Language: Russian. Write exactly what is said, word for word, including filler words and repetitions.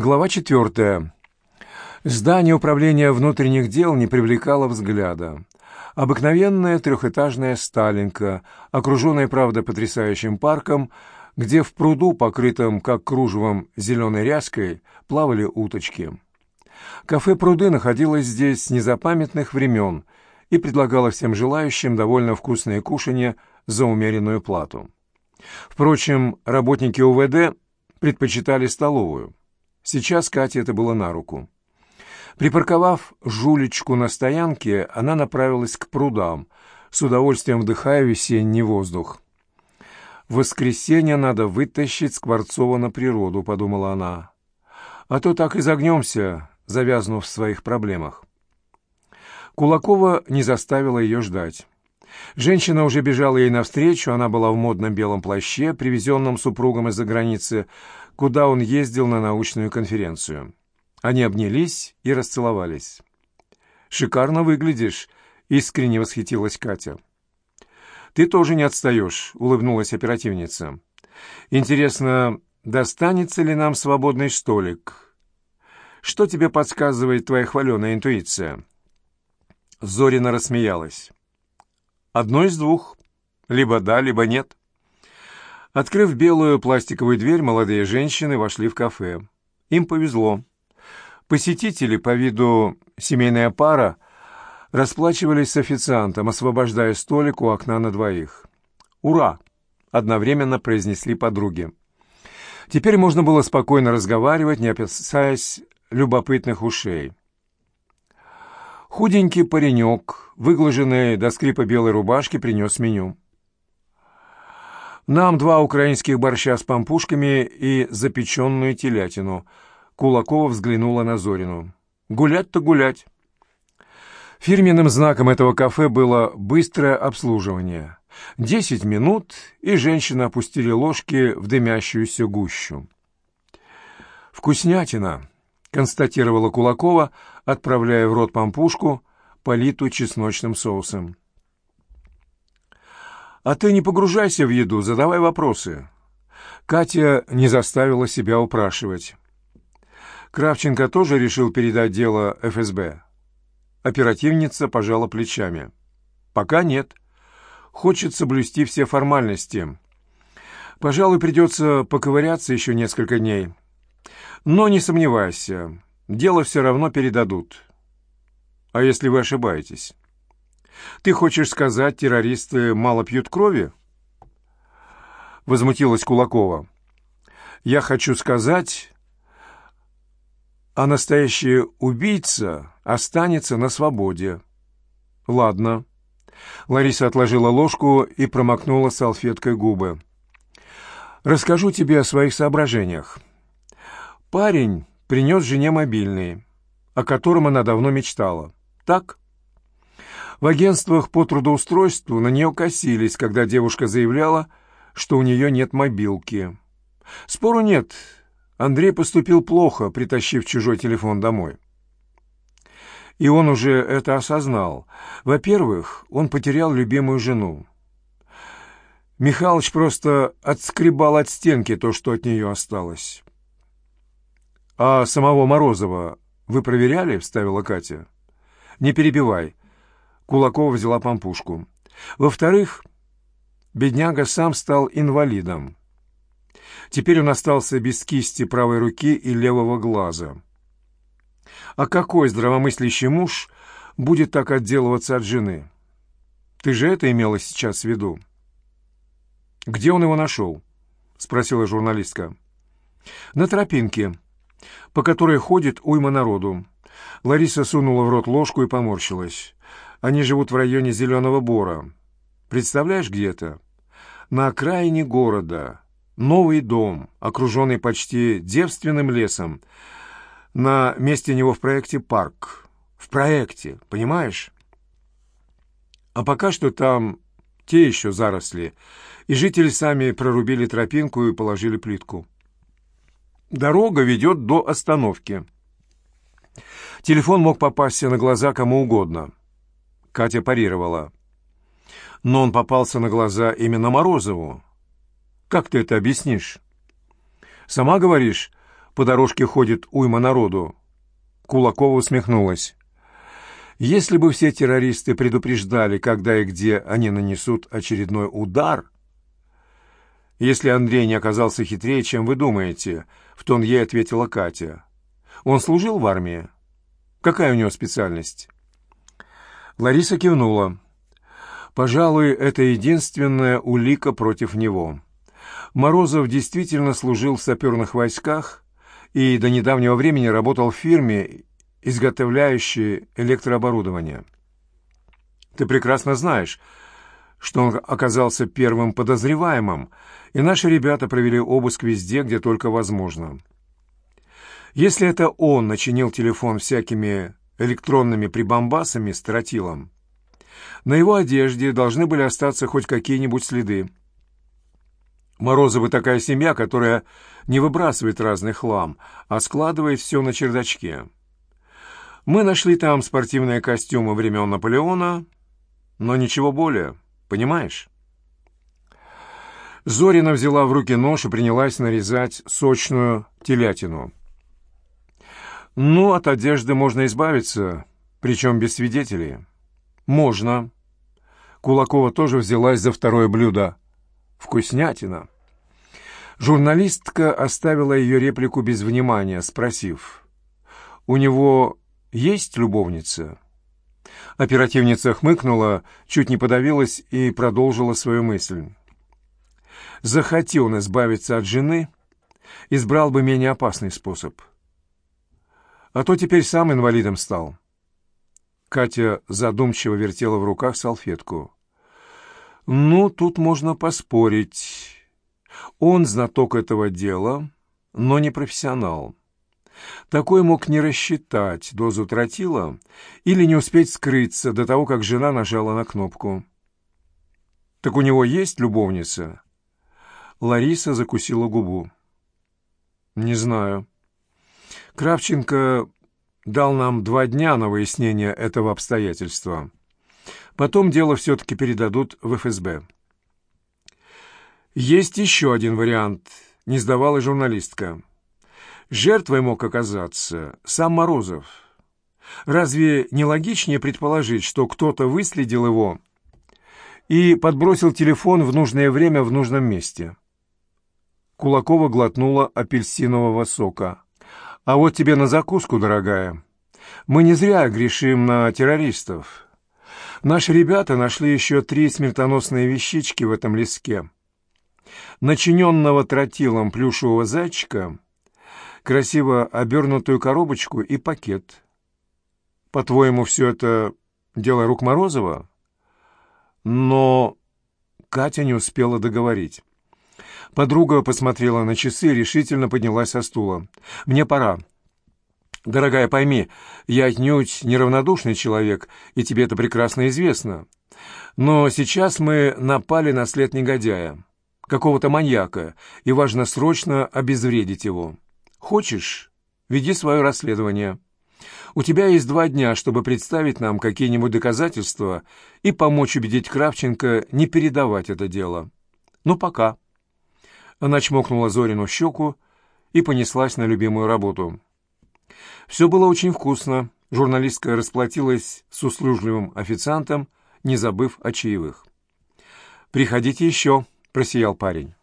Глава четвертая. Здание управления внутренних дел не привлекало взгляда. Обыкновенная трехэтажная сталинка, окруженная, правда, потрясающим парком, где в пруду, покрытом как кружевом зеленой ряской, плавали уточки. Кафе «Пруды» находилось здесь с незапамятных времен и предлагало всем желающим довольно вкусное кушанье за умеренную плату. Впрочем, работники УВД предпочитали столовую. Сейчас Кате это было на руку. Припарковав жулечку на стоянке, она направилась к прудам, с удовольствием вдыхая весенний воздух. «В воскресенье надо вытащить Скворцова на природу», — подумала она. «А то так и загнемся, завязнув в своих проблемах». Кулакова не заставила ее ждать. Женщина уже бежала ей навстречу, она была в модном белом плаще, привезенном супругом из-за границы, куда он ездил на научную конференцию. Они обнялись и расцеловались. «Шикарно выглядишь», — искренне восхитилась Катя. «Ты тоже не отстаешь», — улыбнулась оперативница. «Интересно, достанется ли нам свободный столик? Что тебе подсказывает твоя хваленая интуиция?» Зорина рассмеялась. «Одно из двух. Либо да, либо нет». Открыв белую пластиковую дверь, молодые женщины вошли в кафе. Им повезло. Посетители, по виду семейная пара, расплачивались с официантом, освобождая столик у окна на двоих. «Ура!» — одновременно произнесли подруги. Теперь можно было спокойно разговаривать, не опасаясь любопытных ушей. Худенький паренек, выглаженный до скрипа белой рубашки, принес меню. «Нам два украинских борща с пампушками и запеченную телятину». Кулакова взглянула на Зорину. «Гулять-то гулять». Фирменным знаком этого кафе было быстрое обслуживание. Десять минут, и женщины опустили ложки в дымящуюся гущу. «Вкуснятина», — констатировала Кулакова, отправляя в рот пампушку, политую чесночным соусом. «А ты не погружайся в еду, задавай вопросы». Катя не заставила себя упрашивать. Кравченко тоже решил передать дело эф эс бэ. Оперативница пожала плечами. «Пока нет. Хочет соблюсти все формальности. Пожалуй, придется поковыряться еще несколько дней. Но не сомневайся, дело все равно передадут. А если вы ошибаетесь? Ты хочешь сказать, террористы мало пьют крови?» Возмутилась Кулакова. «Я хочу сказать, а настоящий убийца останется на свободе». «Ладно». Лариса отложила ложку и промокнула салфеткой губы. «Расскажу тебе о своих соображениях. Парень принес жене мобильный, о котором она давно мечтала. Так? В агентствах по трудоустройству на нее косились, когда девушка заявляла, что у нее нет мобилки. Спору нет, Андрей поступил плохо, притащив чужой телефон домой. И он уже это осознал. Во-первых, он потерял любимую жену. Михалыч просто отскребал от стенки то, что от нее осталось. «А самого Морозова вы проверяли?» — вставила Катя. «Не перебивай». Кулакова взяла пампушку. «Во-вторых, бедняга сам стал инвалидом. Теперь он остался без кисти правой руки и левого глаза. А какой здравомыслящий муж будет так отделываться от жены? Ты же это имела сейчас в виду?» «Где он его нашел?» — спросила журналистка. «На тропинке, по которой ходит уйма народу». Лариса сунула в рот ложку и поморщилась. «Они живут в районе Зеленого Бора. Представляешь, где это? На окраине города. Новый дом, окруженный почти девственным лесом. На месте него в проекте парк. В проекте, понимаешь? А пока что там те еще заросли, и жители сами прорубили тропинку и положили плитку. Дорога ведет до остановки. Телефон мог попасться на глаза кому угодно». Катя парировала. «Но он попался на глаза именно Морозову. Как ты это объяснишь?» «Сама говоришь, по дорожке ходит уйма народу». Кулакова усмехнулась. «Если бы все террористы предупреждали, когда и где они нанесут очередной удар...» «Если Андрей не оказался хитрее, чем вы думаете», — в тон ей ответила Катя. «Он служил в армии? Какая у него специальность?» Лариса кивнула. «Пожалуй, это единственная улика против него. Морозов действительно служил в саперных войсках и до недавнего времени работал в фирме, изготовляющей электрооборудование. Ты прекрасно знаешь, что он оказался первым подозреваемым, и наши ребята провели обыск везде, где только возможно. Если это он начинил телефон всякими электронными прибамбасами с тротилом, на его одежде должны были остаться хоть какие-нибудь следы. Морозовы такая семья, которая не выбрасывает разный хлам, а складывает все на чердачке. Мы нашли там спортивные костюмы времен Наполеона, но ничего более, понимаешь?» Зорина взяла в руки нож и принялась нарезать сочную телятину. «Ну, от одежды можно избавиться, причем без свидетелей». «Можно». Кулакова тоже взялась за второе блюдо. «Вкуснятина». Журналистка оставила ее реплику без внимания, спросив: «У него есть любовница?» Оперативница хмыкнула, чуть не подавилась и продолжила свою мысль. «Захоти он избавиться от жены, избрал бы менее опасный способ. А то теперь сам инвалидом стал». Катя задумчиво вертела в руках салфетку. «Ну, тут можно поспорить. Он знаток этого дела, но не профессионал. Такой мог не рассчитать дозу тротила или не успеть скрыться до того, как жена нажала на кнопку». «Так у него есть любовница?» Лариса закусила губу. «Не знаю. Кравченко дал нам два дня на выяснение этого обстоятельства. Потом дело все-таки передадут в эф эс бэ». «Есть еще один вариант», — не сдавала журналистка. «Жертвой мог оказаться сам Морозов. Разве не логичнее предположить, что кто-то выследил его и подбросил телефон в нужное время в нужном месте?» Кулакова глотнула апельсинового сока. «А вот тебе на закуску, дорогая. Мы не зря грешим на террористов. Наши ребята нашли еще три смертоносные вещички в этом леске. Начиненного тротилом плюшевого зайчика, красиво обернутую коробочку и пакет. По-твоему, все это дело рук Морозова?» Но Катя не успела договорить. Подруга посмотрела на часы и решительно поднялась со стула. «Мне пора. Дорогая, пойми, я отнюдь неравнодушный человек, и тебе это прекрасно известно. Но сейчас мы напали на след негодяя, какого-то маньяка, и важно срочно обезвредить его. Хочешь, веди свое расследование. У тебя есть два дня, чтобы представить нам какие-нибудь доказательства и помочь убедить Кравченко не передавать это дело. Ну, пока». Она чмокнула Зорину в щеку и понеслась на любимую работу. Все было очень вкусно. Журналистка расплатилась с услужливым официантом, не забыв о чаевых. «Приходите еще», — просиял парень.